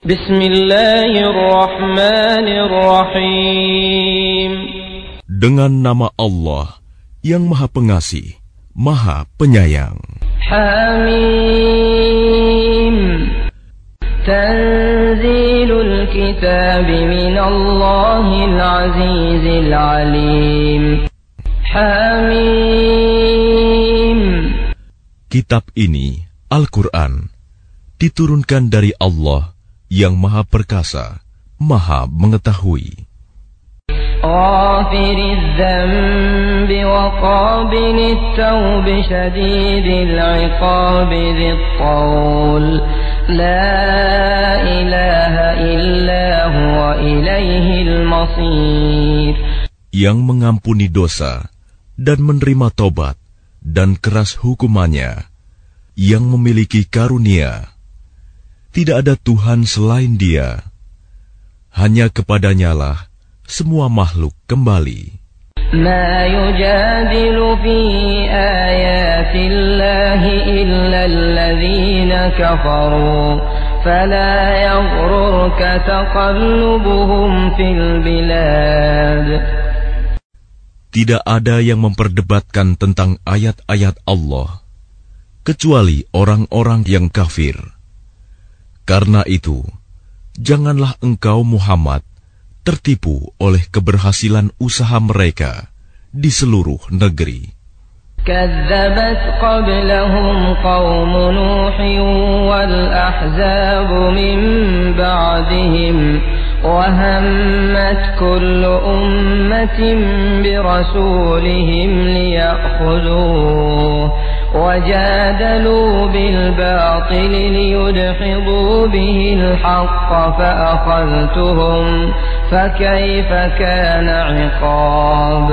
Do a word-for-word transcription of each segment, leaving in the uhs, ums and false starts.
Bismillahirrahmanirrahim. Dengan nama Allah yang Maha Pengasih, Maha Penyayang. Hamim. Tanzilul kitab minallahil azizil alim. Hamim. Kitab ini, Al-Quran, diturunkan dari Allah yang Maha Perkasa, Maha Mengetahui. Ghafiriz dzambi wa qabilit tawbi syadidil iqabi dzit taul. La ilaha illa huwa ilaihil masir. Yang mengampuni dosa dan menerima tobat dan keras hukumannya, yang memiliki karunia. Tidak ada Tuhan selain Dia. Hanya kepadanyalah semua makhluk kembali. Ma yujadilu fi ayatillahi illa alladhina kafaru fala yaghrurka taqallubuhum fil bilad. Tidak ada yang memperdebatkan tentang ayat-ayat Allah kecuali orang-orang yang kafir. Karena itu, janganlah engkau Muhammad tertipu oleh keberhasilan usaha mereka di seluruh negeri. Kadzabat qablahum qaum Nuhin wal ahzabu min ba'dihim wa hammat kullu ummatin bi rasulihim liya'khudhuhu وجادلوا بالباطل ليدحضوا به الحق فأخذتهم فكيف كان عقاب.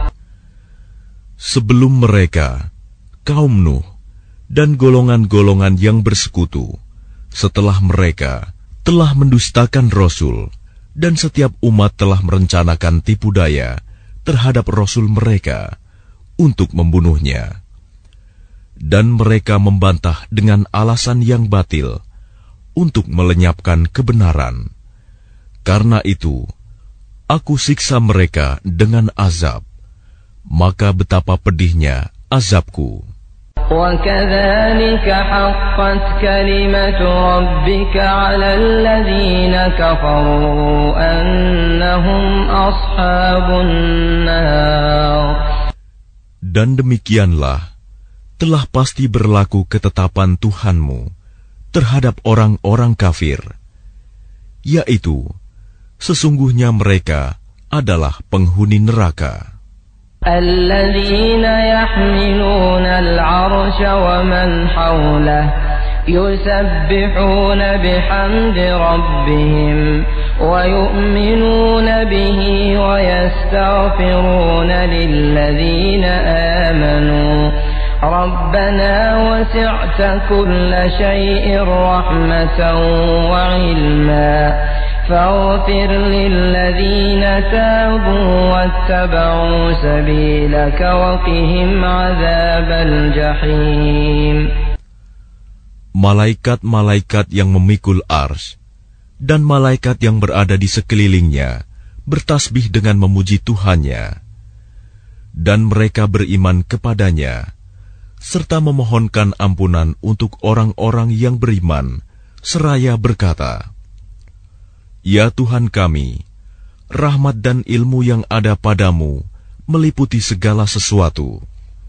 Sebelum mereka, kaum Nuh dan golongan-golongan yang bersekutu, setelah mereka telah mendustakan Rasul, dan setiap umat telah merencanakan tipu daya terhadap Rasul mereka untuk membunuhnya. Dan mereka membantah dengan alasan yang batil untuk melenyapkan kebenaran. Karena itu, aku siksa mereka dengan azab. Maka betapa pedihnya azabku. وَكَذَلِكَ حَقَّتْ كَلِمَةُ رَبِّكَ عَلَى الَّذِينَ كَفَرُوا أَنَّهُمْ أَصْحَابُ النَّارِ. Dan demikianlah telah pasti berlaku ketetapan Tuhanmu terhadap orang-orang kafir, yaitu sesungguhnya mereka adalah penghuni neraka. Alladzina yahmiluna al-'arsha wa man hawlahu yusabbihuna bihamdi rabbihim wa yu'minuna bihi wa yastaghfiruna lilladzina amanu ربنا وسعت كل شيء رحمة وعلما فاغفر للذين تابوا واتبعوا سبيلك وقهم عذاب الجحيم. Malaikat-malaikat yang memikul ars dan malaikat yang berada di sekelilingnya bertasbih dengan memuji Tuhannya, dan mereka beriman kepadanya serta memohonkan ampunan untuk orang-orang yang beriman, seraya berkata, Ya Tuhan kami, rahmat dan ilmu yang ada padamu meliputi segala sesuatu.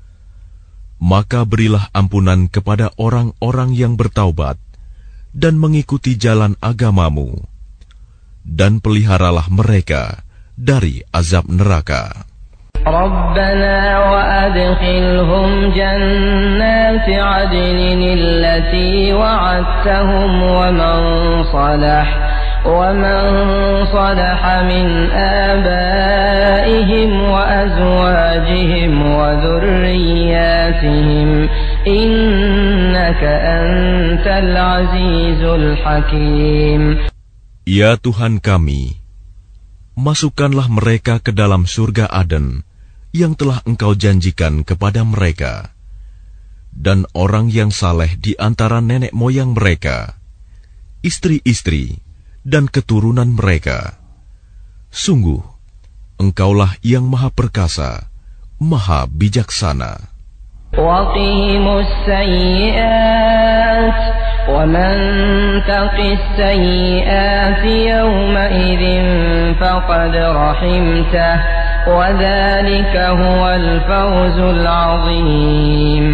Maka berilah ampunan kepada orang-orang yang bertaubat dan mengikuti jalan agamamu, dan peliharalah mereka dari azab neraka. ربنا وأدخلهم جنات عدن التي وعدتهم ومن صلح ومن صلح من آبائهم وأزواجهم وذرياتهم إنك أنت العزيز الحكيم. Ya Tuhan kami, masukkanlah mereka ke dalam surga Aden yang telah Engkau janjikan kepada mereka, dan orang yang saleh di antara nenek moyang mereka, istri-istri dan keturunan mereka. Sungguh, Engkaulah yang Maha Perkasa, Maha Bijaksana. وَقِهِمُ السَّيِّئَاتِ وَمَنْ تَقِ السَّيِّئَاتِ يَوْمَئِذٍ فَقَدْ رَحِمْتَهُ وَذَلِكَ هُوَ الْفَوْزُ الْعَظِيمُ.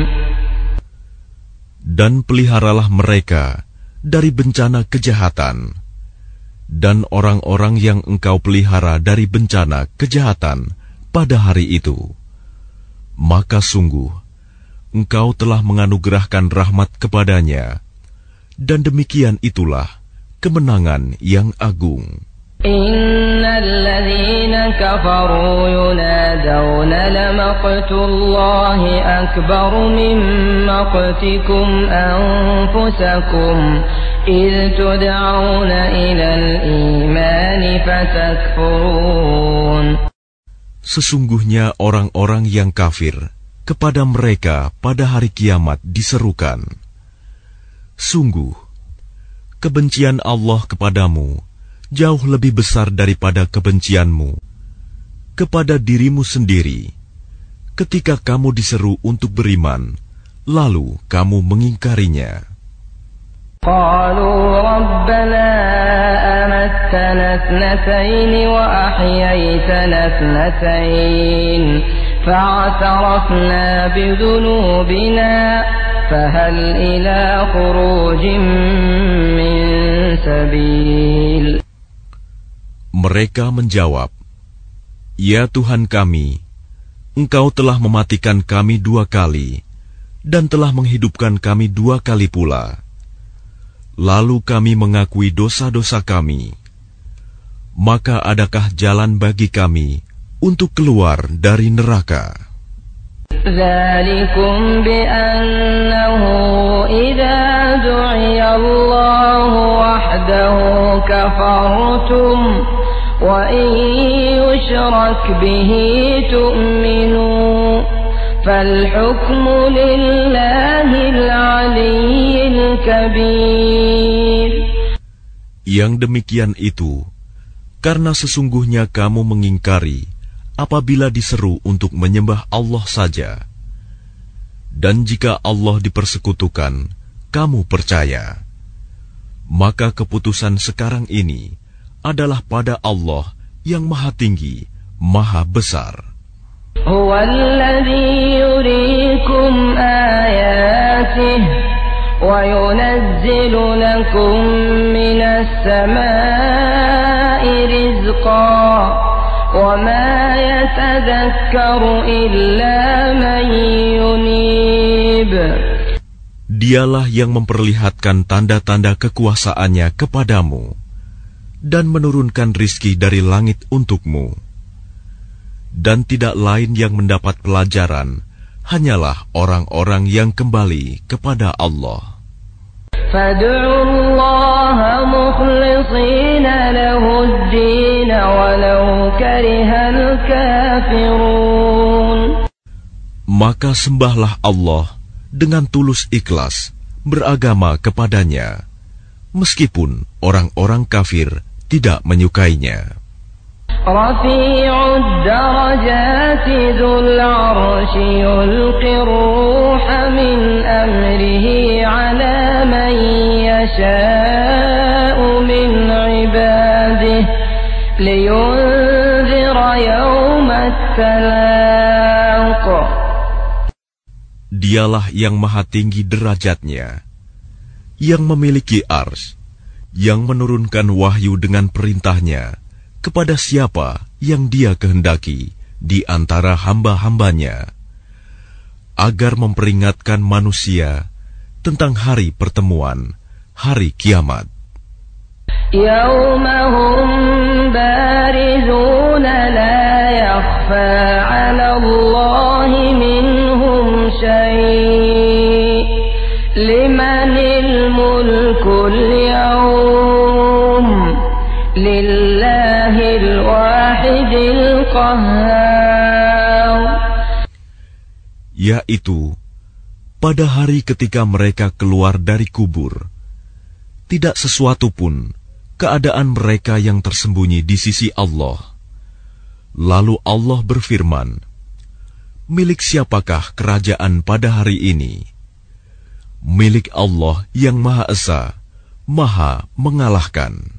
Dan peliharalah mereka dari bencana kejahatan, dan orang-orang yang Engkau pelihara dari bencana kejahatan pada hari itu, maka sungguh Engkau telah menganugerahkan rahmat kepadanya, dan demikian itulah kemenangan yang agung. Innal ladzina kafaru yunadawna lamaqtullahi akbaru min maqtikum anfusakum idh tud'auna ilal imani fatakfurun. Sesungguhnya orang-orang yang kafir, kepada mereka pada hari kiamat diserukan, sungguh, kebencian Allah kepadamu jauh lebih besar daripada kebencianmu kepada dirimu sendiri, ketika kamu diseru untuk beriman, lalu kamu mengingkarinya. قالوا ربنا أمتنا اثنتين وأحييتنا اثنتين فاعترفنا بذنوبنا فهل إلى خروج من سبيل. Mereka menjawab, Ya Tuhan kami, Engkau telah mematikan kami dua kali dan telah menghidupkan kami dua kali pula. Lalu kami mengakui dosa-dosa kami. Maka adakah jalan bagi kami untuk keluar dari neraka? ذَلِكُمْ بِأَنَّهُ إِذَا دُعِيَ اللَّهُ وَحْدَهُ كَفَرْتُمْ وَإِنْ يُشْرَكْ بِهِ تُؤْمِنُوا فَالْحُكْمُ لِلَّهِ الْعَلِيِّ الْكَبِيرِ. Yang demikian itu, karena sesungguhnya kamu mengingkari apabila diseru untuk menyembah Allah saja. Dan jika Allah dipersekutukan, kamu percaya. Maka keputusan sekarang ini adalah pada Allah yang Maha Tinggi, Maha Besar. هو الذي يريكم آياته وينزل لكم من السماء رزقا وما يتذكر إلا من ينيب. Dialah yang memperlihatkan tanda-tanda kekuasaannya kepadamu dan menurunkan rizki dari langit untukmu. Dan tidak lain yang mendapat pelajaran hanyalah orang-orang yang kembali kepada Allah. فَادْعُوا اللَّهَ مُخْلِصِينَ لَهُ الدِّينَ وَلَوْ كَرِهَ الْكَافِرُونَ. Maka sembahlah Allah dengan tulus ikhlas beragama kepadanya, meskipun orang-orang kafir tidak menyukainya. رفيع الدرجات ذو العرش يلقي الروح من أمره على من يشاء من عباده لينذر يوم التلاق. Dialah yang maha tinggi derajatnya, yang memiliki ars, yang menurunkan wahyu dengan perintahnya kepada siapa yang Dia kehendaki di antara hamba-hambanya, agar memperingatkan manusia tentang hari pertemuan, hari kiamat. Yauma hum barizuna la yakhfa 'ala Allahi minhum syai' limanil mulkul yawm lillahil wahidil qahhar. Yaitu pada hari ketika mereka keluar dari kubur, tidak sesuatu pun keadaan mereka yang tersembunyi di sisi Allah. Lalu Allah berfirman, milik siapakah kerajaan pada hari ini? Milik Allah yang Maha Esa, Maha mengalahkan.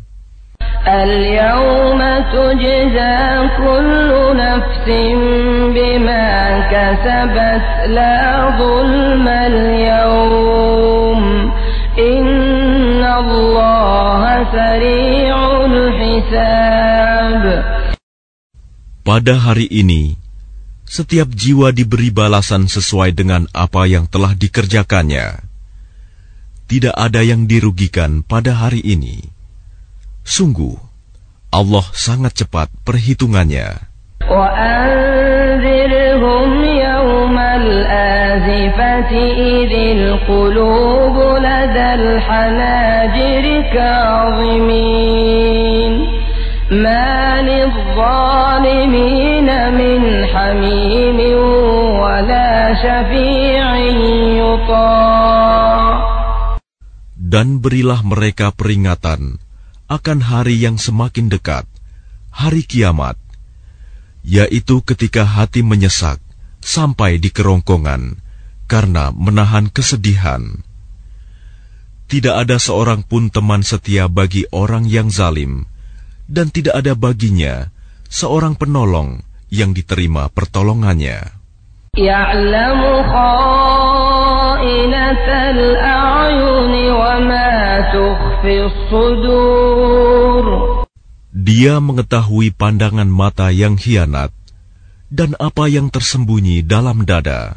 اليوم تجزى كل نفس بما كسبت لا ظلم اليوم إن الله سريع الحساب. Pada hari ini, setiap jiwa diberi balasan sesuai dengan apa yang telah dikerjakannya. Tidak ada yang dirugikan pada hari ini. Sungguh, Allah sangat cepat perhitungannya. وَأَنذِرْهُمْ يَوْمَ الْآزِفَةِ إِذِ الْقُلُوبُ لَدَى الْحَنَاجِرِ كَاظِمِينَ مَا لِلظَّالِمِينَ مِنْ حَمِيمٍ وَلَا شَفِيعٍ يُطَاعُ. Dan berilah mereka peringatan akan hari yang semakin dekat, hari kiamat, yaitu ketika hati menyesak sampai di kerongkongan karena menahan kesedihan. Tidak ada seorang pun teman setia bagi orang yang zalim, dan tidak ada baginya seorang penolong yang diterima pertolongannya. يَعْلَمُ خَائِنَةَ الْأَعْيُنِ وَمَا تُخْفِي الصُّدُورُ. Dia mengetahui pandangan mata yang khianat dan apa yang tersembunyi dalam dada.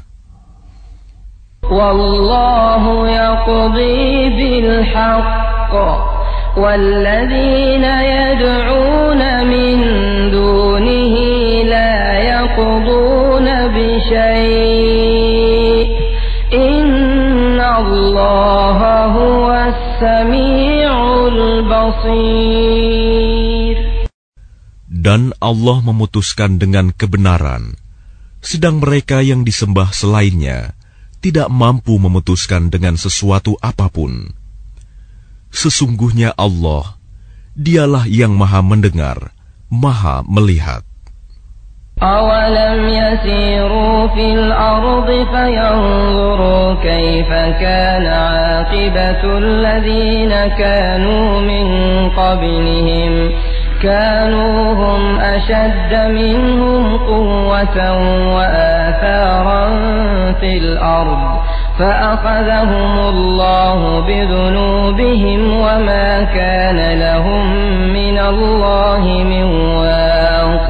وَاللَّهُ يَقْضِي بِالْحَقِّ وَالَّذِينَ يَدْعُونَ مِن دُونِهِ لَا يَقْضُونَ بِشَيْءٍ إِنَّ اللَّهَ هُوَ السَّمِيعُ الْبَصِيرُ. Dan Allah memutuskan dengan kebenaran, sedang mereka yang disembah selainnya tidak mampu memutuskan dengan sesuatu apapun. Sesungguhnya Allah, Dialah yang Maha mendengar, Maha melihat. أَوَلَمْ يَسِيرُوا فِي الْأَرْضِ فَيَنْظُرُوا كَيْفَ كَانَ عَاقِبَةُ الَّذِينَ كَانُوا مِنْ قَبْلِهِمْ كَانُوا هُمْ أَشَدَّ مِنْهُمْ قُوَّةً وَآثَارًا فِي الْأَرْضِ فَأَخَذَهُمُ اللَّهُ بِذُنُوبِهِمْ وَمَا كَانَ لَهُمْ مِنَ اللَّهِ مِنْ وَاقٍ.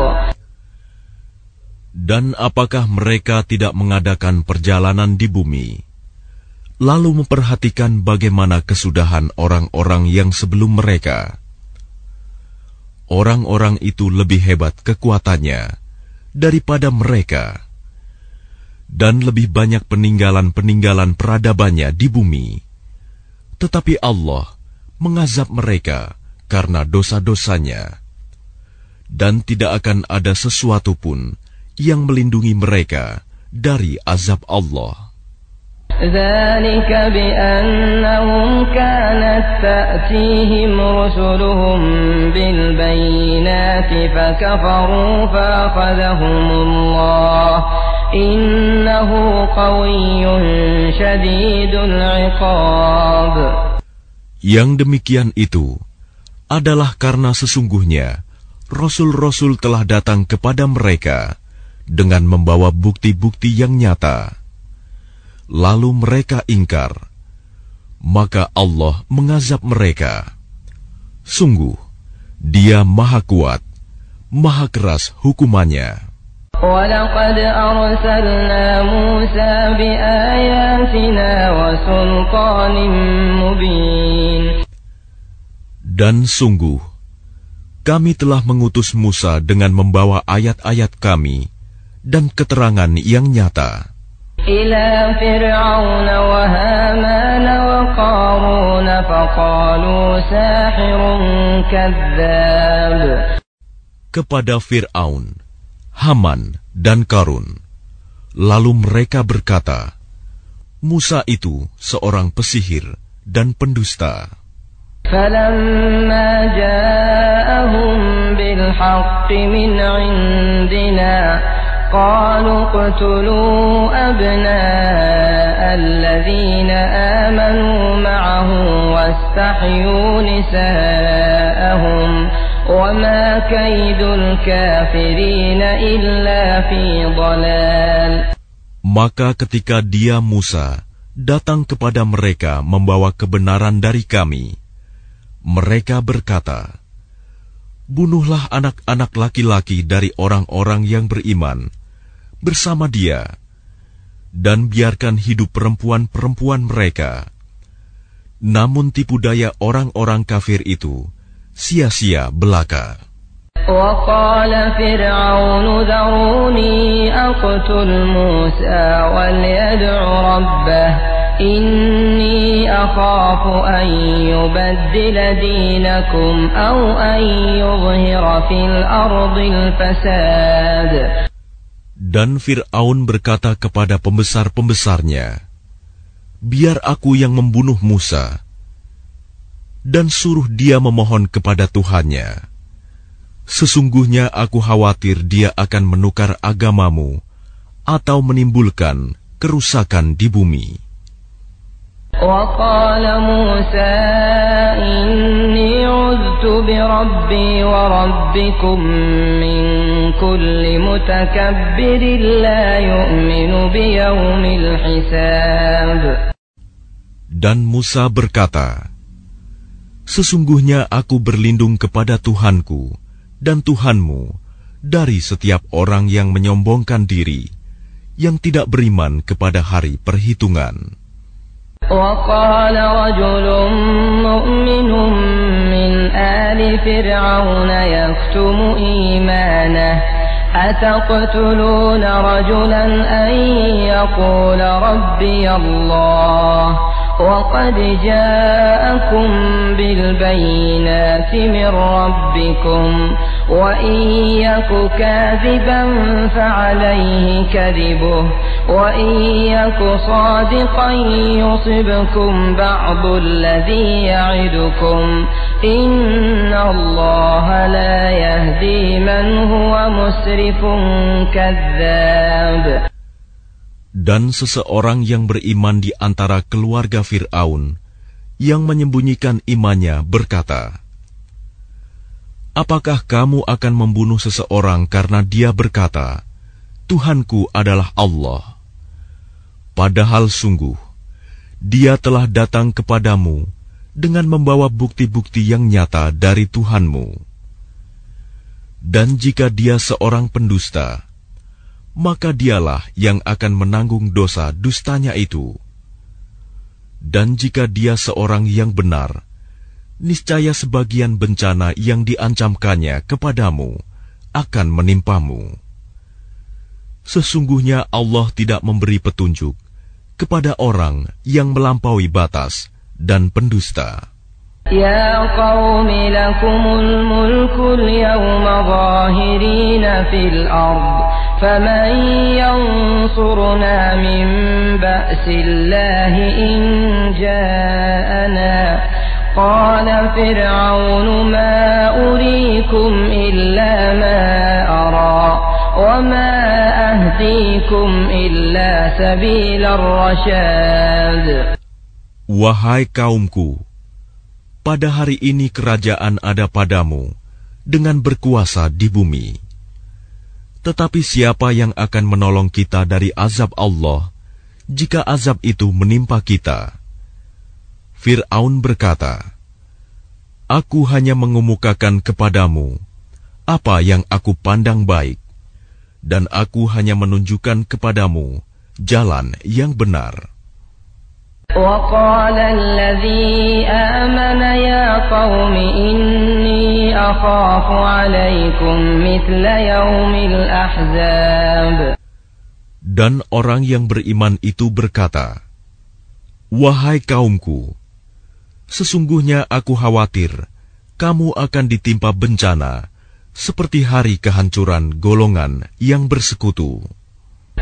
Dan apakah mereka tidak mengadakan perjalanan di bumi, lalu memperhatikan bagaimana kesudahan orang-orang yang sebelum mereka? Orang-orang itu lebih hebat kekuatannya daripada mereka, dan lebih banyak peninggalan-peninggalan peradabannya di bumi. Tetapi Allah mengazab mereka karena dosa-dosanya, dan tidak akan ada sesuatu pun yang melindungi mereka dari azab Allah. ذَلِكَ بِأَنَّهُمْ كَانَتْ تَأْتِيهِمْ رُسُلُهُم بِالْبَيِّنَاتِ فَكَفَرُوا فَأَخَذَهُمُ اللَّهُ إِنَّهُ قَوِيٌّ شَدِيدُ الْعِقَابِ. Yang demikian itu adalah karena sesungguhnya Rasul-Rasul telah datang kepada mereka dengan membawa bukti-bukti yang nyata. Lalu mereka ingkar, maka Allah mengazab mereka. Sungguh, Dia Maha Kuat, Maha Keras hukumannya. وَلَقَدْ أَرْسَلْنَا مُوسَى بِآيَاتِنَا وَسُلْطَانٍ مُبِينٍ. Dan sungguh, kami telah mengutus Musa dengan membawa ayat-ayat kami dan keterangan yang nyata. إِلَى فِرْعَوْنَ وَهَامَانَ وَقَارُونَ فَقَالُوا سَاحِرٌ كَذَّابٌ. Kepada Fir'aun, Haman, dan Qarun. Lalu mereka berkata, Musa itu seorang pesihir dan pendusta. فَلَمَّا جَاءَهُم بِالْحَقِّ مِنْ عِندِنَا قَالُوا اقْتُلُوا أَبْنَاءَ الَّذِينَ آمَنُوا مَعَهُ وَاسْتَحْيُوا نِسَاءَهُمْ وَمَا كَيْدُ الْكَافِرِينَ إِلَّا فِي ضَلَالٍ. Maka ketika dia Musa datang kepada mereka membawa kebenaran dari kami, mereka berkata, "Bunuhlah anak-anak laki-laki dari orang-orang yang beriman bersama dia, dan biarkan hidup perempuan-perempuan mereka." Namun tipu daya orang-orang kafir itu sia-sia belaka. وَقَالَ فِرْعَوْنُ ذَرُونِي أَقْتُلْ مُوسَى وَلْيَدْعُ رَبَّهُ إِنِّي أَخَافُ أَن يُبَدِّلَ دِينَكُمْ أَوْ أَن يُظْهِرَ فِي الْأَرْضِ الْفَسَادَ. Dan Fir'aun berkata kepada pembesar-pembesarnya, "Biar aku yang membunuh Musa, dan suruh dia memohon kepada Tuhannya. Sesungguhnya aku khawatir dia akan menukar agamamu atau menimbulkan kerusakan di bumi." وَقَالَ مُوسَى إِنِّي عُذْتُ بِرَبِّي وَرَبِّكُمْ مِنْ كُلِّ مُتَكَبِّرٍ لَا يُؤْمِنُ بِيَوْمِ الْحِسَابِ. Dan Musa berkata, "Sesungguhnya aku berlindung kepada Tuhanku dan Tuhanmu dari setiap orang yang menyombongkan diri, yang tidak beriman kepada hari perhitungan." وَقَالَ رَجُلٌ مُؤْمِنٌ مِّنْ آلِ فِرْعَوْنَ يَكْتُمُ إِيمَانَهُ أَتَقْتُلُونَ رَجُلًا أَن يَقُولَ رَبِّيَ اللَّهُ وَقَدْ جَاءَكُم بِالْبَيِّنَاتِ مِنْ رَبِّكُمْ وَإِنْ يَكُ كَاذِبًا فَعَلَيْهِ كَذِبُهُ وَإِنْ يَكُ صَادِقًا يُصِبْكُمْ بَعْضُ الَّذِي يَعِدُكُمْ إِنَّ اللَّهَ لَا يَهْدِي مَنْ هُوَ مُسْرِفٌ كَذَّابٌ. Dan seseorang yang beriman di antara keluarga Fir'aun yang menyembunyikan imannya berkata, "Apakah kamu akan membunuh seseorang karena dia berkata, 'Tuhanku adalah Allah'? Padahal sungguh, dia telah datang kepadamu dengan membawa bukti-bukti yang nyata dari Tuhanmu. Dan jika dia seorang pendusta, maka dialah yang akan menanggung dosa dustanya itu. Dan jika dia seorang yang benar, niscaya sebagian bencana yang diancamkannya kepadamu akan menimpamu. Sesungguhnya Allah tidak memberi petunjuk kepada orang yang melampaui batas dan pendusta." يا قوم لكم الملك اليوم ظاهرين في الأرض فمن ينصرنا من بأس الله إن جاءنا قال فرعون ما أريكم إلا ما أرى وما أهديكم إلا سبيل الرشاد. Wahai kaumku, pada hari ini kerajaan ada padamu dengan berkuasa di bumi. Tetapi siapa yang akan menolong kita dari azab Allah jika azab itu menimpa kita? Fir'aun berkata, "Aku hanya mengemukakan kepadamu apa yang aku pandang baik, dan aku hanya menunjukkan kepadamu jalan yang benar." وَقَالَ الَّذِي آمَنَ يَا قَوْمِ إِنِّي أَخَافُ عَلَيْكُمْ مِثْلَ يَوْمِ الْأَحْزَابِ. Dan orang yang beriman itu berkata, "Wahai kaumku, sesungguhnya aku khawatir kamu akan ditimpa bencana seperti hari kehancuran golongan yang bersekutu."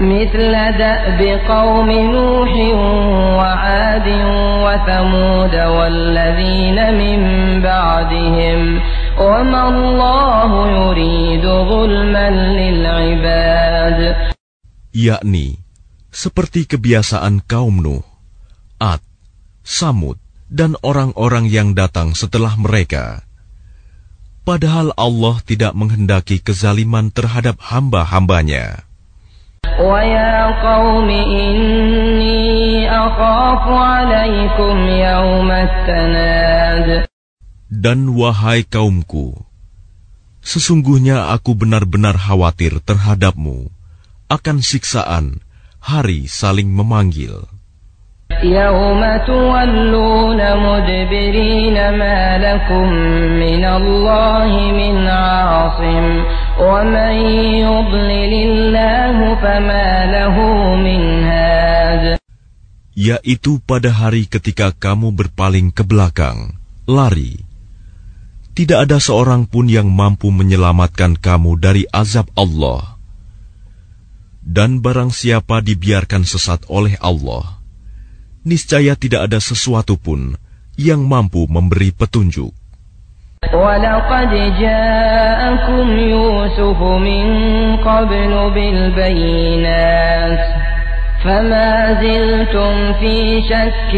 مثل دأب قوم نوح وعاد وثمود والذين من بعدهم وما الله يريد ظلما للعباد. Yakni seperti kebiasaan kaum Nuh, Ad, Samud, dan orang-orang yang datang setelah mereka. Padahal Allah tidak menghendaki kezaliman terhadap hamba-hambanya. وَيَا قَوْمِ إِنِّي أَخَافُ عَلَيْكُمْ يَوْمَ التَّنَادِ. Dan wahai kaumku, sesungguhnya aku benar-benar khawatir terhadapmu akan siksaan hari saling memanggil. يَوْمَ تُوَلُّونَ مُدْبِرِينَ مَا لَكُمْ مِنَ اللَّهِ مِنْ عَاصِمٍ وَمَنْ يُضْلِلِ اللَّهُ فَمَا لَهُ مِنْ هَادٍ. Yaitu pada hari ketika kamu berpaling ke belakang, lari. Tidak ada seorang pun yang mampu menyelamatkan kamu dari azab Allah. Dan barang siapa dibiarkan sesat oleh Allah, niscaya tidak ada sesuatu pun yang mampu memberi petunjuk. وَلَقَدْ جَاءَكُمْ يُوسُفُ مِنْ قَبْلُ بِالْبَيِّنَاتِ فَمَا زِلْتُمْ فِي شَكٍّ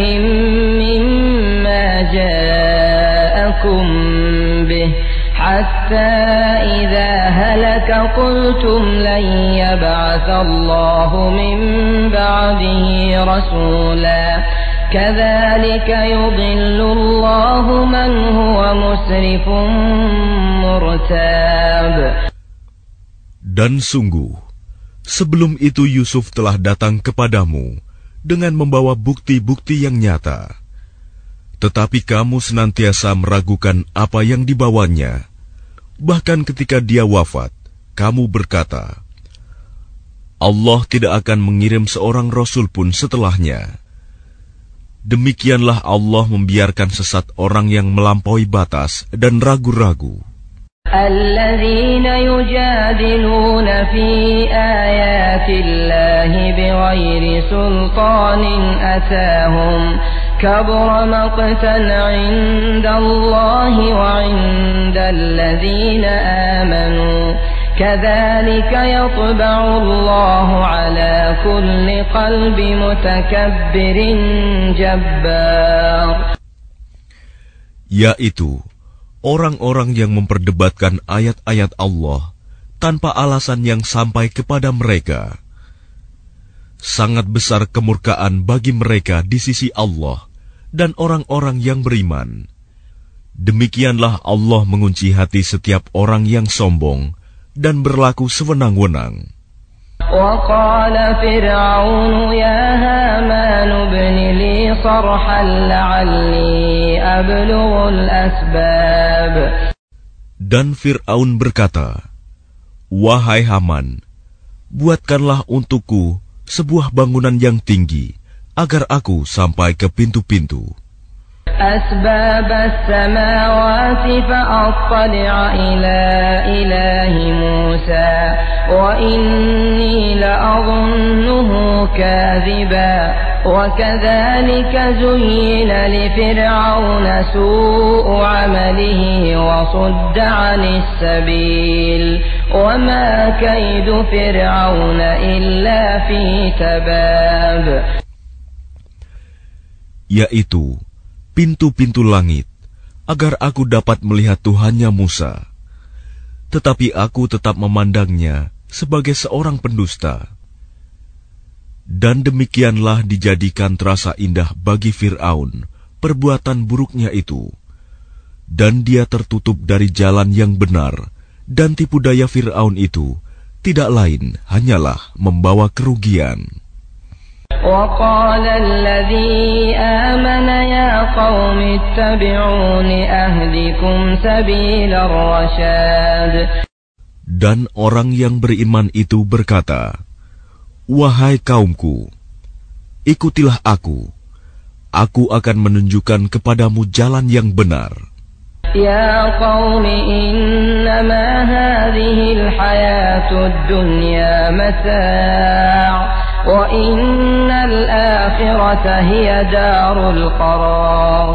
مِّمَّا جَاءَكُمْ بِهِ حَتَّى إِذَا هَلَكَ قُلْتُمْ لَنْ يَبْعَثَ اللَّهُ مِنْ بَعْدِهِ رَسُولًا كَذَلِكَ يُضِلُّ اللَّهُ مَنْ هُوَ مُسْرِفٌ مُرْتَابٌ. Dan sungguh, sebelum itu Yusuf telah datang kepadamu dengan membawa bukti-bukti yang nyata. Tetapi kamu senantiasa meragukan apa yang dibawanya. Bahkan ketika dia wafat, kamu berkata, Allah tidak akan mengirim seorang rasul pun setelahnya. Demikianlah Allah membiarkan sesat orang yang melampaui batas dan ragu-ragu. الذين يجادلون في آيات الله بغير سلطان أتاهم كبر مقتا عند الله وعند الذين آمنوا كذلك يطبع الله على كل قلب متكبر جبار. Yaitu orang-orang yang memperdebatkan ayat-ayat Allah tanpa alasan yang sampai kepada mereka. Sangat besar kemurkaan bagi mereka di sisi Allah dan orang-orang yang beriman. Demikianlah Allah mengunci hati setiap orang yang sombong dan berlaku sewenang-wenang. وقال فرعون يا هامان ابن لي صرحا لعلي أبلغ الأسباب. Dan Fir'aun berkata, wahai Haman, buatkanlah untukku sebuah bangunan yang tinggi agar aku sampai ke pintu-pintu. أسباب السماوات فأطلع إلى إله موسى وإني لأظنه كاذبا وكذلك زين لفرعون سوء عمله وصد عن السبيل وما كيد فرعون إلا في تباب. Yaitu pintu-pintu langit, agar aku dapat melihat Tuhannya Musa. Tetapi aku tetap memandangnya sebagai seorang pendusta. Dan demikianlah dijadikan terasa indah bagi Fir'aun perbuatan buruknya itu. Dan dia tertutup dari jalan yang benar, dan tipu daya Fir'aun itu tidak lain hanyalah membawa kerugian. وقال الذي آمن يا قوم اتبعون أهدكم سبيل الرشاد. Dan orang yang beriman itu berkata, wahai kaumku, ikutilah aku, aku akan menunjukkan kepadamu jalan yang benar. Ya qaumi innama hadhil hayatud dunya mata' wa innal akhirata hiya darul qarar.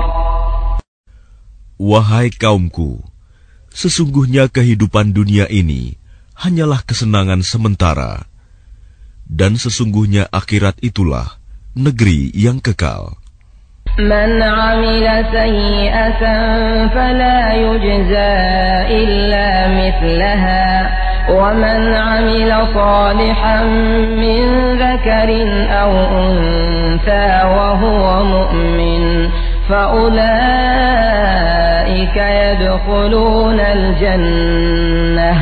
Wahai kaumku, sesungguhnya kehidupan dunia ini hanyalah kesenangan sementara, dan sesungguhnya akhirat itulah negeri yang kekal. Man 'amila sayyi'atan fala yujza illa mithlaha wa man 'amila salihan min dhakarin aw untha wa huwa mu'min fa ulaika yadkhuluna al-jannah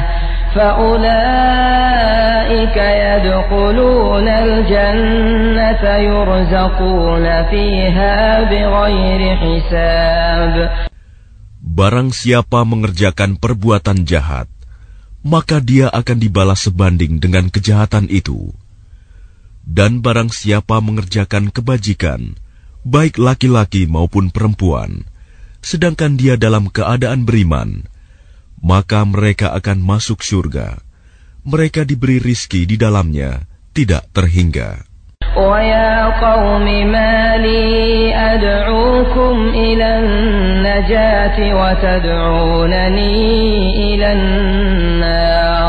فأولئك يدخلون الجنة يرزقون فيها بغير حساب. Barang siapa mengerjakan perbuatan jahat, maka dia akan dibalas sebanding dengan kejahatan itu. Dan barang siapa mengerjakan kebajikan, baik laki-laki maupun perempuan, sedangkan dia dalam keadaan beriman, maka mereka akan masuk surga. Mereka diberi rizki di dalamnya, tidak terhingga. وَيَا قَوْمِ مَا لِي أَدْعُوكُمْ إِلَى النَّجَاةِ وَتَدْعُونَنِي إِلَى النَّارِ.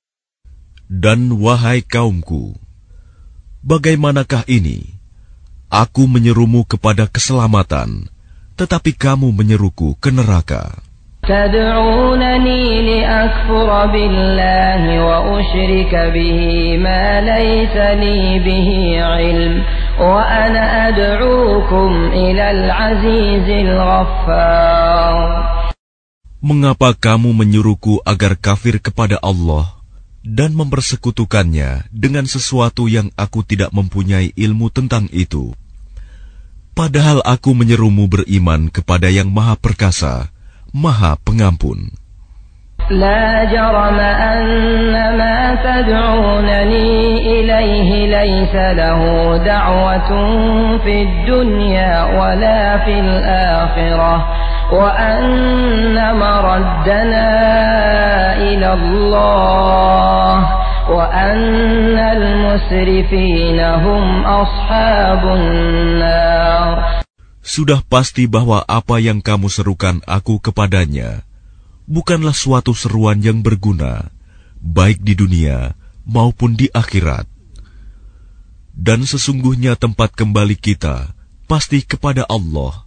Dan wahai kaumku, bagaimanakah ini? Aku menyerumu kepada keselamatan, tetapi kamu menyeruku ke neraka. تدعونني لأكفر بالله وأشرك به ما ليس لي به علم وأنا أدعوكم إلى العزيز الغفار. Mengapa kamu menyuruhku agar kafir kepada Allah dan mempersekutukannya dengan sesuatu yang aku tidak mempunyai ilmu tentang itu? Padahal aku menyerumu beriman kepada yang Maha Perkasa, Maha Pengampun. لا جرم أن ما تدعونني إليه ليس له دعوة في الدنيا ولا في الآخرة وأن مردنا إلى الله وأن المسرفين هم أصحاب النار. Sudah pasti bahwa apa yang kamu serukan aku kepadanya bukanlah suatu seruan yang berguna, baik di dunia maupun di akhirat. Dan sesungguhnya tempat kembali kita pasti kepada Allah.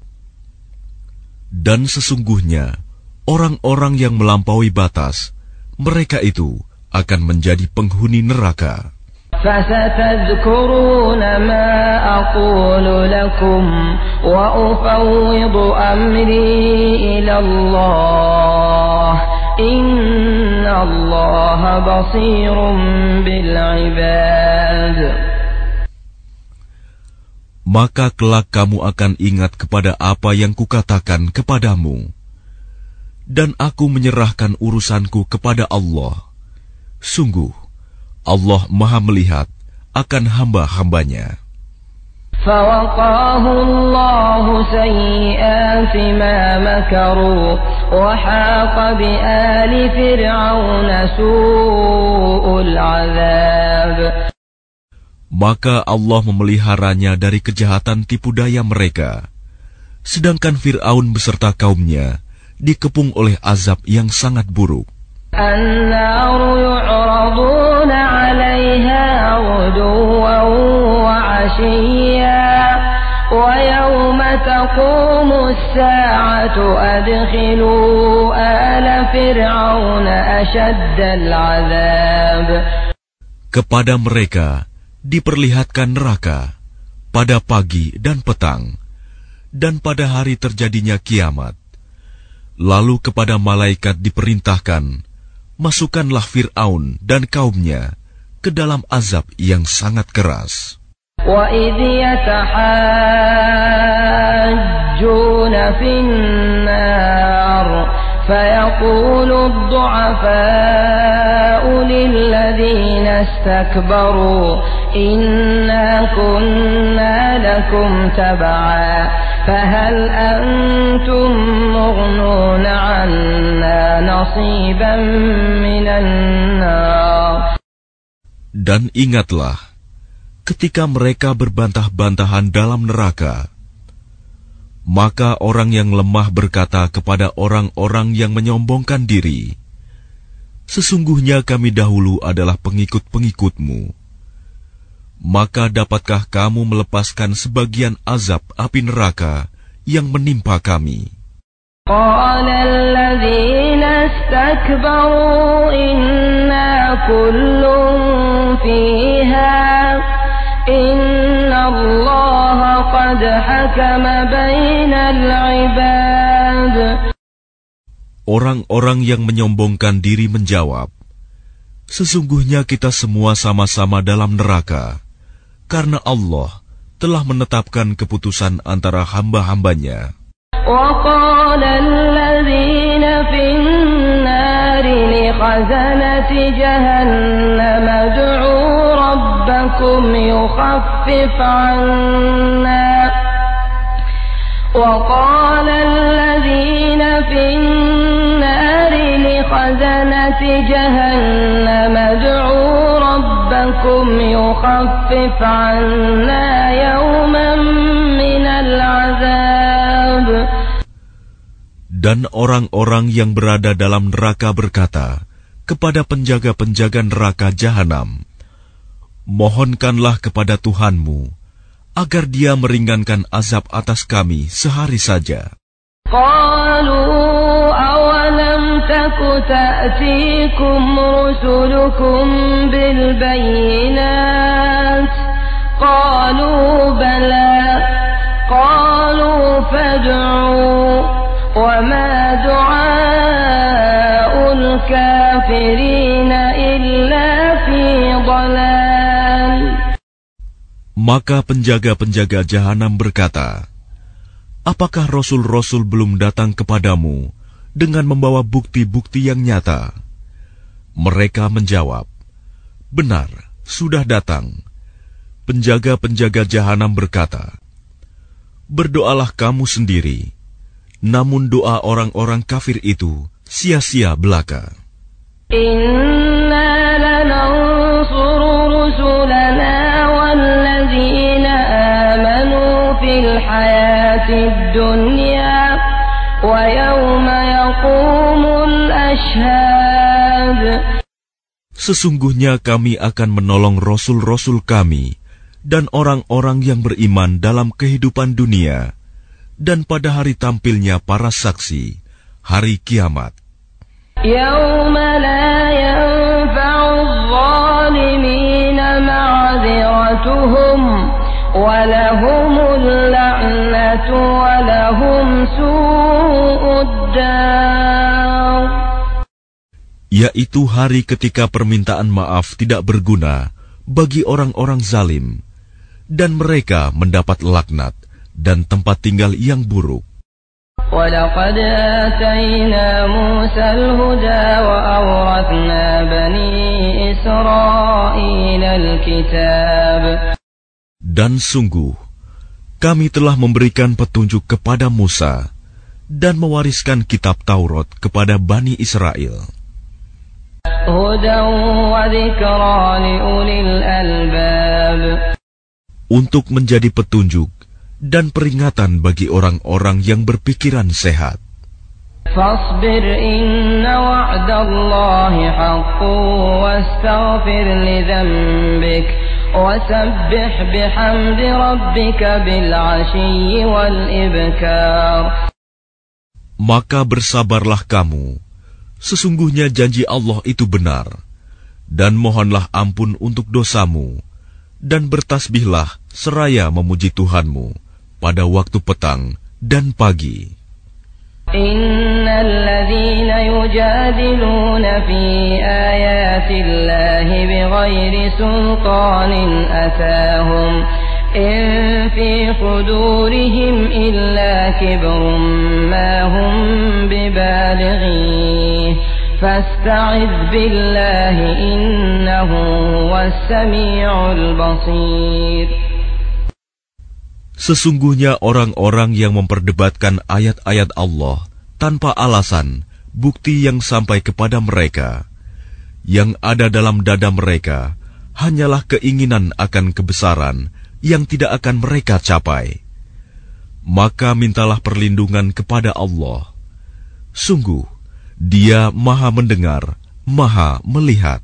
Dan sesungguhnya orang-orang yang melampaui batas, mereka itu akan menjadi penghuni neraka. فستذكرون ما أقول لكم وأفوض أمري إلى الله إن الله بصير بالعباد. Maka kelak kamu akan ingat kepada apa yang kukatakan kepadamu, dan aku menyerahkan urusanku kepada Allah. Sungguh Allah Maha melihat akan hamba-hambanya. فَوَقَاهُ اللَّهُ سَيِّئَاتِ مَا مَكَرُوا وَحَاقَ بِآلِ فِرْعَوْنَ سُوءُ الْعَذَابِ. Maka Allah memeliharanya dari kejahatan tipu daya mereka, sedangkan Fir'aun beserta kaumnya dikepung oleh azab yang sangat buruk. النار يعرضون عليها غدوا وعشيا ويوم تقوم الساعة أدخلوا آل فرعون أشد العذاب. Kepada mereka diperlihatkan neraka pada pagi dan petang, dan pada hari terjadinya kiamat. Lalu kepada malaikat diperintahkan, masukkanlah Fir'aun dan kaumnya ke dalam azab yang sangat keras. وَإِذْ يَتَحَاجُّونَ فِي النَّارِ فَيَقُولُ الضُّعَفَاءُ لِلَّذِينَ اسْتَكْبَرُوا إِنَّا كُنَّا لَكُمْ تَبَعًا فهل أنتم مغنون عنا نصيبا من النار. Dan ingatlah, ketika mereka berbantah-bantahan dalam neraka, maka orang yang lemah berkata kepada orang-orang yang menyombongkan diri, sesungguhnya kami dahulu adalah pengikut-pengikutmu. Maka dapatkah kamu melepaskan sebagian azab api neraka yang menimpa kami? قال الذين استكبروا إنا كل فيها إن الله قد حكم بين العباد. Orang-orang yang menyombongkan diri menjawab, sesungguhnya kita semua sama-sama dalam neraka, karena Allah telah menetapkan keputusan antara hamba-hambanya. وقال الذين في النار لخزنة جهنم ادعوا ربكم يخفف عنا وقال الذين في النار لخزنة جهنم ادعوا ربكم يخفف عنا يوما من العذاب. Dan orang-orang yang berada dalam neraka berkata kepada penjaga-penjaga neraka jahanam, mohonkanlah kepada Tuhanmu agar Dia meringankan azab atas kami sehari saja. قالوا أولم تك تأتيكم رسلكم بالبينات قالوا بلى قالوا فادعوا وما دعاء الكافرين إلا في ضلال. Maka penjaga-penjaga jahanam berkata, apakah rasul-rasul belum datang kepadamu dengan membawa bukti-bukti yang nyata? Mereka menjawab, benar, sudah datang. Penjaga-penjaga jahanam berkata, berdoalah kamu sendiri, namun doa orang-orang kafir itu sia-sia belaka. Inna lanansuru rusulana walladzina amanu fil hayatid dunya wa yawma yaqumul ashhad. Sesungguhnya kami akan menolong rasul-rasul kami dan orang-orang yang beriman dalam kehidupan dunia, dan pada hari tampilnya para saksi, hari kiamat. Yawma la yanfa'u adh-dhalimina ma'dziratuhum wa lahumul la'natu wa lahum su'ud dar. Yaitu hari ketika permintaan maaf tidak berguna bagi orang-orang zalim, dan mereka mendapat laknat dan tempat tinggal yang buruk. وَلَقَدْ آتَيْنَا مُوسَى الْهُدَى وَأَوْرَثْنَا بَنِي إِسْرَائِيلَ الْكِتَابَ. Dan sungguh, kami telah memberikan petunjuk kepada Musa dan mewariskan kitab Taurat kepada Bani Israel. هُدًى وَذِكْرَى لِأُولِي الْأَلْبَابِ. Untuk menjadi petunjuk dan peringatan bagi orang-orang yang berpikiran sehat. فاصبر إن وعد الله حق واستغفر لذنبك وسبح بحمد ربك بالعشي والإبكار. Maka bersabarlah kamu, sesungguhnya janji Allah itu benar, dan mohonlah ampun untuk dosamu, dan bertasbihlah seraya memuji Tuhanmu pada waktu petang dan pagi. Innal ladzina yujadiluna fi ayatillahi bighairi sultanin atahum in fi qudurihim illa kibrun ma hum bibalighi fasta'iz billahi innahu huwas sami'ul basir. Sesungguhnya orang-orang yang memperdebatkan ayat-ayat Allah tanpa alasan, bukti yang sampai kepada mereka, yang ada dalam dada mereka hanyalah keinginan akan kebesaran yang tidak akan mereka capai. Maka mintalah perlindungan kepada Allah. Sungguh, Dia Maha Mendengar, Maha Melihat.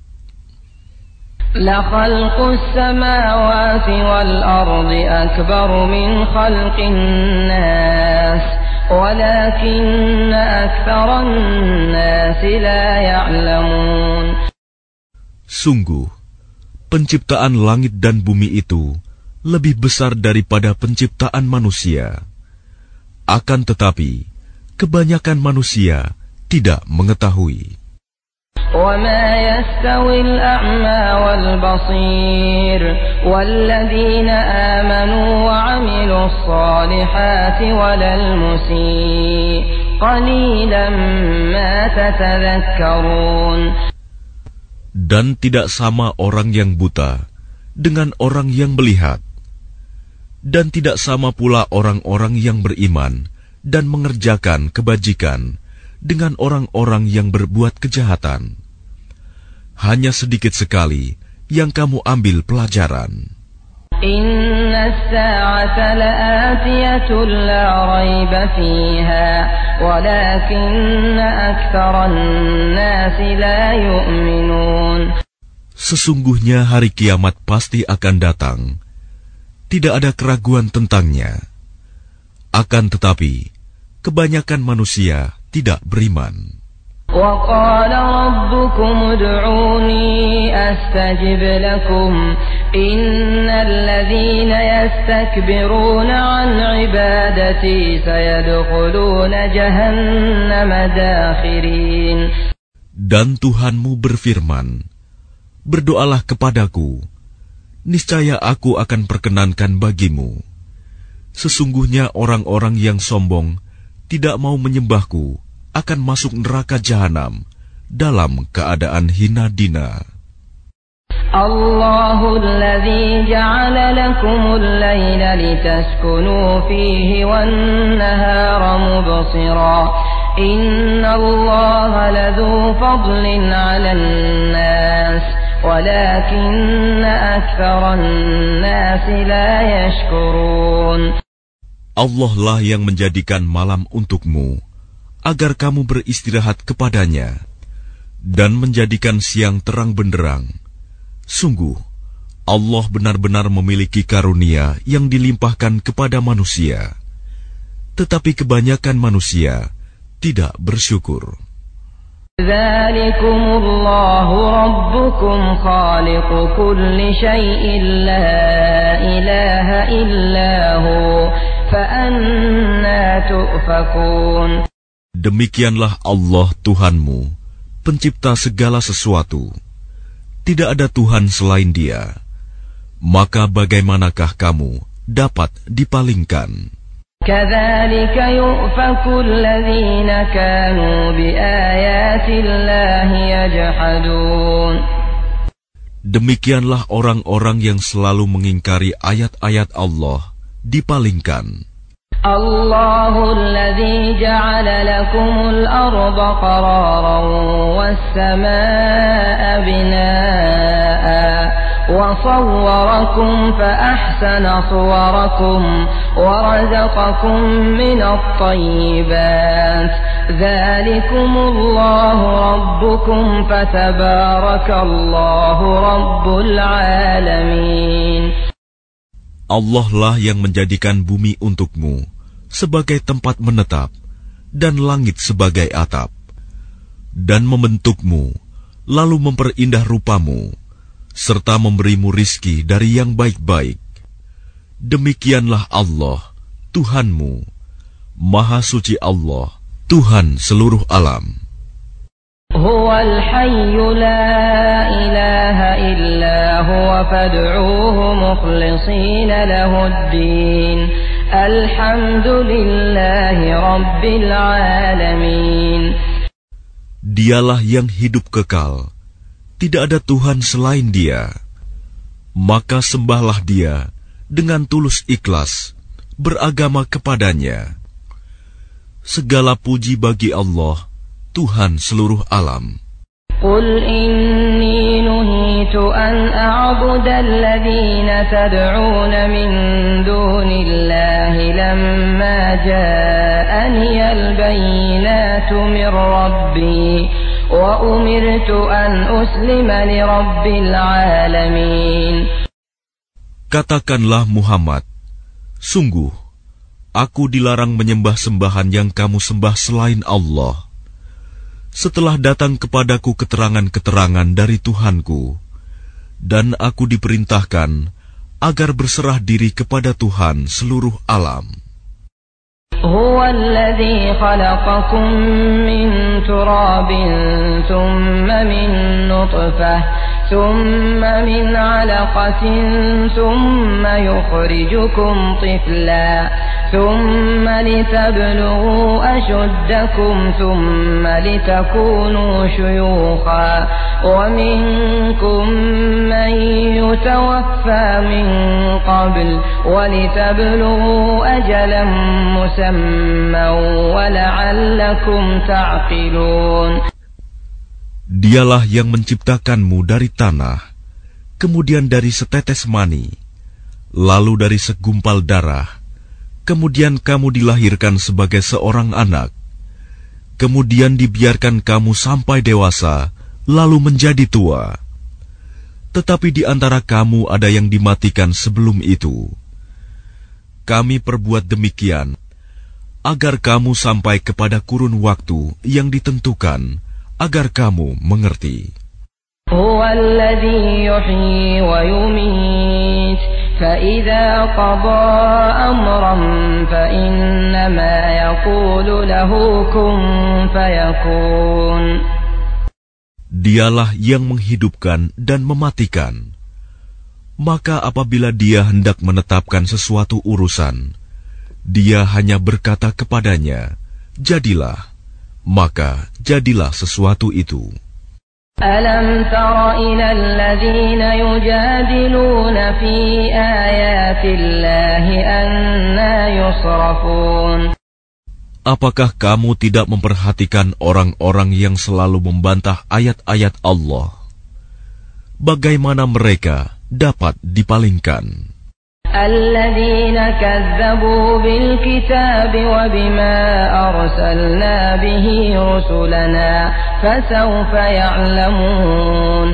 لَخَلْقُ السَّمَاوَاتِ وَالْأَرْضِ أَكْبَرُ مِنْ خَلْقِ النَّاسِ وَلَكِنَّ أَكْثَرَ النَّاسِ لَا يَعْلَمُونَ. Sungguh, penciptaan langit dan bumi itu lebih besar daripada penciptaan manusia. Akan tetapi, kebanyakan manusia tidak mengetahui. وَمَا يَسْتَوِي الْأَعْمَى وَالْبَصِيرُ وَالَّذِينَ آمَنُوا وَعَمِلُوا الصَّالِحَاتِ وَلَا الْمُسِيءُ قَلِيلًا مَا تَتَذَكَّرُونَ. Dan tidak sama orang yang buta dengan orang yang melihat, dan tidak sama pula orang-orang yang beriman dan mengerjakan kebajikan dengan orang-orang yang berbuat kejahatan. Hanya sedikit sekali yang kamu ambil pelajaran. Inna as-sa'ata la'atiyatun la rayba fiha walakinna aktsaran nasi la yu'minun. Sesungguhnya hari kiamat pasti akan datang. Tidak ada keraguan tentangnya. Akan tetapi, kebanyakan manusia tidak beriman. وَقَالَ رَبُّكُمُ ادْعُونِي أَسْتَجِبْ لَكُمْ إِنَّ الَّذِينَ يَسْتَكْبِرُونَ عَنْ عِبَادَتِي سَيَدْخُلُونَ جَهَنَّمَ دَاخِرِينَ. Dan Tuhanmu berfirman, berdoalah kepadaku, niscaya aku akan perkenankan bagimu. Sesungguhnya orang-orang yang sombong tidak mau menyembahku akan masuk neraka jahanam dalam keadaan hina dina. Allahul ladzi ja'ala lakumul laila litaskunu fihi wan nahara mubsira. Innallaha ladzu fadlin 'alan nas walakinna aktsaran nasi la yashkurun. Allah lah yang menjadikan malam untukmu agar kamu beristirahat kepadanya, dan menjadikan siang terang benderang. Sungguh, Allah benar-benar memiliki karunia yang dilimpahkan kepada manusia, tetapi kebanyakan manusia tidak bersyukur. Dzalikumullahu rabbukum khaliqu kulli syai'in la ilaha illahu fa anna tu'fakun. Demikianlah Allah Tuhanmu, pencipta segala sesuatu. Tidak ada Tuhan selain Dia. Maka bagaimanakah kamu dapat dipalingkan? Kadzalika yu'faku alladzina kanu biayatillahi yajhadun. Demikianlah orang-orang yang selalu mengingkari ayat-ayat Allah dipalingkan. Allahul ladzi ja'ala lakumul arda qararan was samaa'a binaa'a wa sawwarakum fa ahsana suwarakum wa razaqakum minat thayyibat. Dzalikumullahu rabbukum fatabarakallahu rabbul alamin. Allah lah yang menjadikan bumi untukmu sebagai tempat menetap dan langit sebagai atap, dan membentukmu, lalu memperindah rupamu, serta memberimu rizki dari yang baik-baik. Demikianlah Allah, Tuhanmu. Maha suci Allah, Tuhan seluruh alam. Huwal hayyu la ilaha illa huwa fad'uuhu mukhlishina lahud-din. Alhamdulillahi rabbil alamin. Dialah yang hidup kekal. Tidak ada Tuhan selain Dia. Maka sembahlah Dia dengan tulus ikhlas beragama kepadanya. Segala puji bagi Allah, Tuhan seluruh alam. Qul inni nuhitu an a'buda alladhina tad'una min dunillahi lamma ja'ani al-bayyinatu min rabbi wa umirtu an uslima li rabbil alamin. Katakanlah Muhammad, sungguh, aku dilarang menyembah sembahan yang kamu sembah selain Allah. Setelah datang kepadaku keterangan-keterangan dari Tuhanku, dan aku diperintahkan agar berserah diri kepada Tuhan seluruh alam. هو الذي خلقكم من تراب ثم من نطفة ثم من علقة ثم يخرجكم طفلا ثم لتبلغوا أشدكم ثم لتكونوا شيوخا ومنكم من يتوفى من قبل ولتبلغوا أجلا مسمى ولعلكم تعقلون. Dialah yang menciptakanmu dari tanah, kemudian dari setetes mani, lalu dari segumpal darah, kemudian kamu dilahirkan sebagai seorang anak, kemudian dibiarkan kamu sampai dewasa, lalu menjadi tua. Tetapi di antara kamu ada yang dimatikan sebelum itu. Kami perbuat demikian, agar kamu sampai kepada kurun waktu yang ditentukan, agar kamu mengerti. Huwa alladhi yuhyi wa yumit, fa idza qada amran fa innama yaqulu lahu kun fayakun. Dialah yang menghidupkan dan mematikan. Maka apabila dia hendak menetapkan sesuatu urusan, dia hanya berkata kepadanya, jadilah. Maka jadilah sesuatu itu. Alam tara ilal ladzina yujadiluna fi ayatillahi anna yusrafun. Apakah kamu tidak memperhatikan orang-orang yang selalu membantah ayat-ayat Allah? Bagaimana mereka dapat dipalingkan? الذين كذبوا بالكتاب وبما أرسلنا به رسلنا فسوف يعلمون.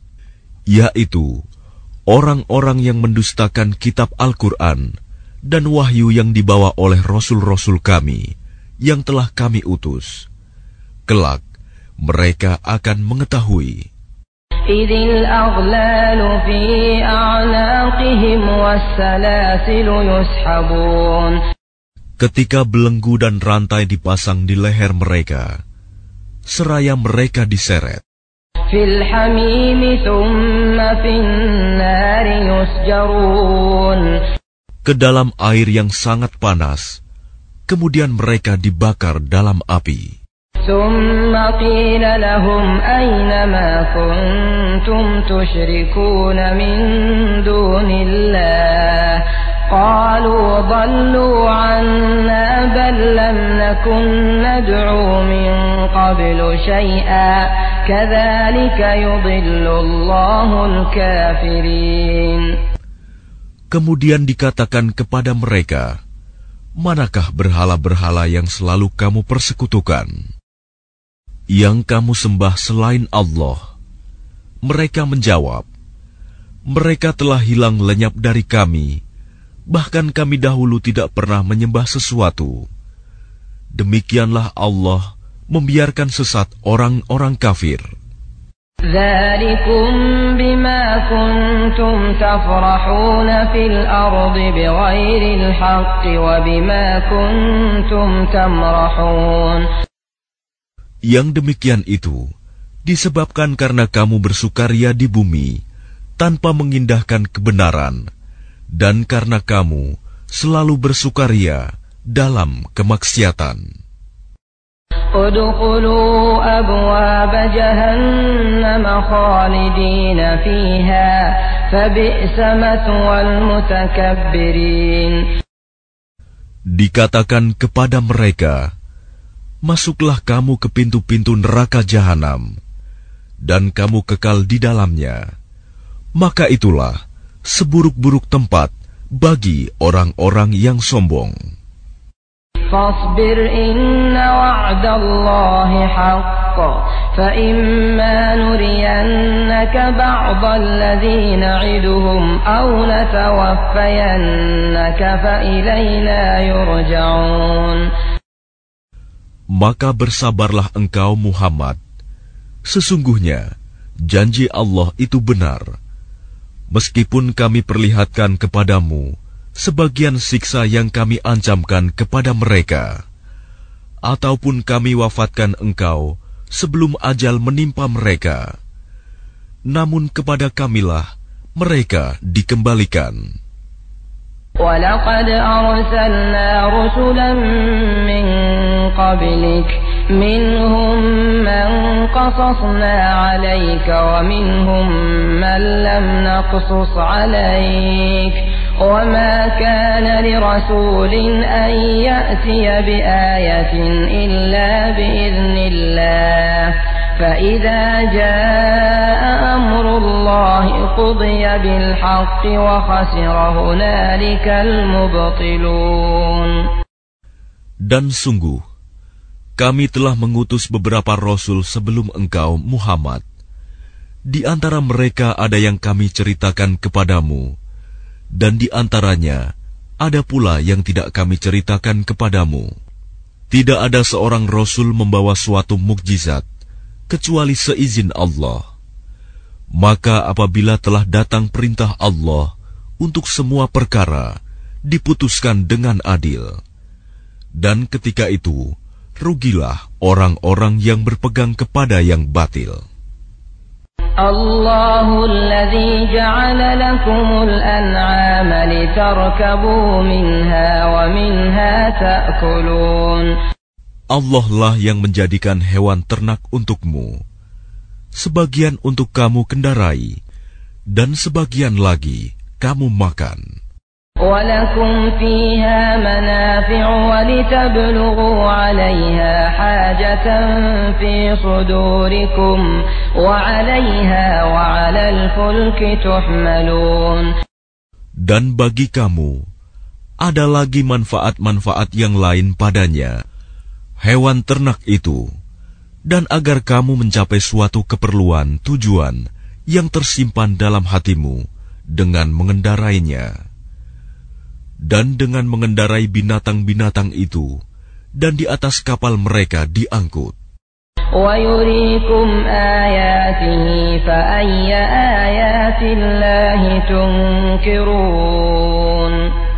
Yaitu orang-orang yang mendustakan kitab Al-Quran dan wahyu yang dibawa oleh rasul-rasul kami yang telah kami utus. Kelak mereka akan mengetahui. Idil aghlalu fi a'naqihim wassalasil yushabun. Ketika belenggu dan rantai dipasang di leher mereka, seraya mereka diseret. Fil hamim thumma fin nari yusjarun. Ke dalam air yang sangat panas, kemudian mereka dibakar dalam api. ثم قيل لهم أين ما كنتم تشركون من دون الله قالوا ضلوا عنا بل لم نكن ندعو من قبل شيئا كذلك يضل الله الكافرين. Kemudian dikatakan kepada mereka, manakah berhala-berhala yang selalu kamu persekutukan? Yang kamu sembah selain Allah? Mereka menjawab, mereka telah hilang lenyap dari kami, bahkan kami dahulu tidak pernah menyembah sesuatu. Demikianlah Allah membiarkan sesat orang-orang kafir. ذلكم بما كنتم تفرحون في الأرض بغير الحق وبما كنتم تمرحون. Yang demikian itu disebabkan karena kamu bersukaria di bumi tanpa mengindahkan kebenaran, dan karena kamu selalu bersukaria dalam kemaksiatan. Udkhulu abwaab jahannam khalidin fiha fabi'sa mathwal mutakabbirin. Dikatakan kepada mereka, masuklah kamu ke pintu-pintu neraka jahanam, dan kamu kekal di dalamnya. Maka itulah seburuk-buruk tempat bagi orang-orang yang sombong. فاصبر إن وعد الله حق فإما نرينك بعض الذي نعدهم أو نتوفينك فإلينا يرجعون. Maka bersabarlah engkau Muhammad. Sesungguhnya janji Allah itu benar. Meskipun kami perlihatkan kepadamu sebagian siksa yang kami ancamkan kepada mereka, ataupun kami wafatkan engkau sebelum ajal menimpa mereka, namun kepada kamilah mereka dikembalikan. وَلَقَدْ أَرْسَلْنَا رُسُلًا مِّن قَبْلِكَ مِنْهُمْ مَنْ قَصَصْنَا عَلَيْكَ وَمِنْهُمْ مَنْ لَمْ نَقْصُصْ عَلَيْكَ وَمَا كَانَ لِرَسُولٍ أَنْ يَأْتِيَ بِآيَةٍ إِلَّا بِإِذْنِ اللَّهِ فَإِذَا جَاءَ أَمْرُ اللَّهِ قُضِيَ بِالْحَقِّ وَخَسِرَ هُنَالِكَ الْمُبْطِلُونَ. Dan sungguh, kami telah mengutus beberapa rasul sebelum engkau, Muhammad. Di antara mereka ada yang kami ceritakan kepadamu, dan di antaranya ada pula yang tidak kami ceritakan kepadamu. Tidak ada seorang rasul membawa suatu mukjizat kecuali seizin Allah. Maka apabila telah datang perintah Allah untuk semua perkara, diputuskan dengan adil. Dan ketika itu, rugilah orang-orang yang berpegang kepada yang batil. Allahu alladhi ja'ala lakumul an'ama litarkabu minha wa minha ta'kulun. Allah lah yang menjadikan hewan ternak untukmu, sebagian untuk kamu kendarai, dan sebagian lagi kamu makan. وَلَكُمْ فِيهَا مَنَافِعُ وَلِتَبْلُغُوا عَلَيْهَا حَاجَةً فِي صُدُورِكُمْ وَعَلَيْهَا وَعَلَى الْفُلْكِ تُحْمَلُونَ. Dan bagi kamu ada lagi manfaat-manfaat yang lain padanya, hewan ternak itu, dan agar kamu mencapai suatu keperluan tujuan yang tersimpan dalam hatimu dengan mengendarainya. Dan dengan mengendarai binatang-binatang itu, dan di atas kapal mereka diangkut. وَيُرِيكُمْ آيَاتِهِ فَأَيَّ آيَاتِ اللَّهِ تُنْكِرُونَ.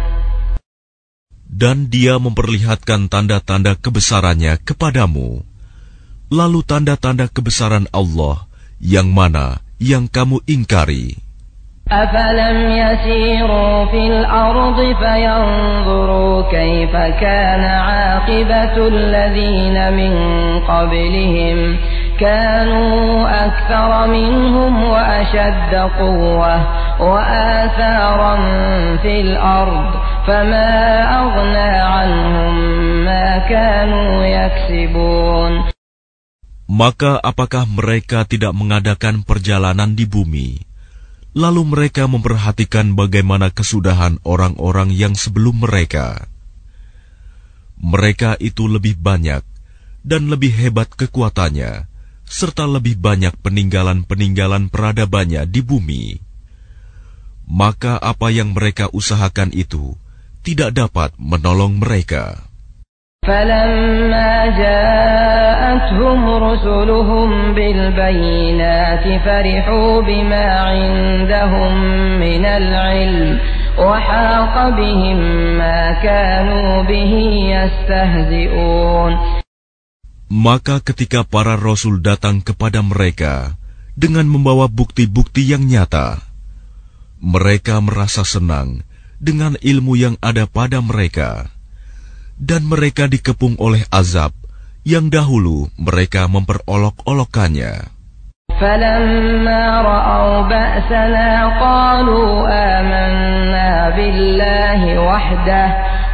Dan dia memperlihatkan tanda-tanda kebesarannya kepadamu. Lalu tanda-tanda kebesaran Allah yang mana yang kamu ingkari? أَفَلَمْ يَسِيرُوا فِي الْأَرْضِ فَيَنْظُرُوا كَيْفَ كَانَ عَاقِبَةُ الَّذِينَ مِنْ قَبْلِهِمْ كَانُوا أَكْثَرَ مِنْهُمْ وَأَشَدَّ قُوَّةً وَآثَارًا فِي الْأَرْضِ فَمَا أَغْنَى عَنْهُمْ مَا كَانُوا يَكْسِبُونَ. Maka apakah mereka tidak mengadakan perjalanan di bumi, lalu mereka memperhatikan bagaimana kesudahan orang-orang yang sebelum mereka? Mereka itu lebih banyak dan lebih hebat kekuatannya, serta lebih banyak peninggalan-peninggalan peradabannya di bumi. Maka apa yang mereka usahakan itu tidak dapat menolong mereka. فَلَمَّا جَاءَتْهُمْ رُسُلُهُم بِالْبَيِّنَاتِ فَرِحُوا بِمَا عِندَهُم مِّنَ الْعِلْمِ وَحَاقَ بِهِم مَّا كَانُوا بِهِ يَسْتَهْزِئُونَ. Maka ketika para rasul datang kepada mereka dengan membawa bukti-bukti yang nyata, mereka merasa senang dengan ilmu yang ada pada mereka. Dan mereka dikepung oleh azab yang dahulu mereka memperolok-olokkannya. فَلَمَّا رَأَوْا بَأْسَنَا قَالُوا آمَنَّا بِاللَّهِ وَحْدَهُ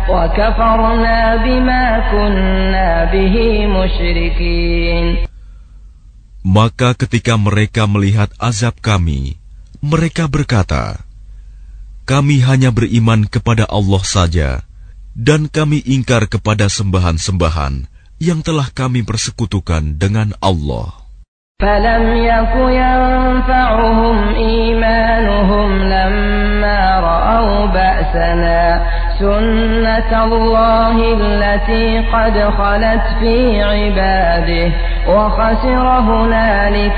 وكفرنا بما كنا به مشركين. Maka ketika mereka melihat azab kami, mereka berkata, kami hanya beriman kepada Allah saja, dan kami ingkar kepada sembahan-sembahan yang telah kami persekutukan dengan Allah. فَلَمْ يَكُ يَنْفَعُهُمْ إِيمَانُهُمْ لَمَّا رَأَوْا بَأْسَنَا سُنَّةَ اللَّهِ الَّتِي قَدْ خَلَتْ فِي عِبَادِهِ وَخَسِرَ هُنَالِكَ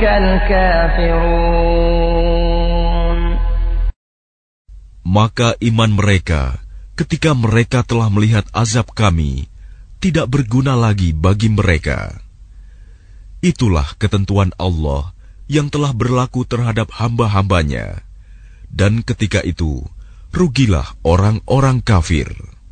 الْكَافِرُونَ. Maka iman mereka ketika mereka telah melihat azab kami tidak berguna lagi bagi mereka. Itulah ketentuan Allah yang telah berlaku terhadap hamba-hambanya, dan ketika itu rugilah orang-orang kafir.